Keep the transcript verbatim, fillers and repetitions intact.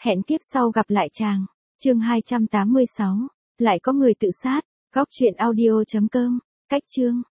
Hẹn kiếp sau gặp lại chàng. Chương hai trăm tám mươi sáu. Lại có người tự sát. Góc truyện audio chấm com. Cách chương.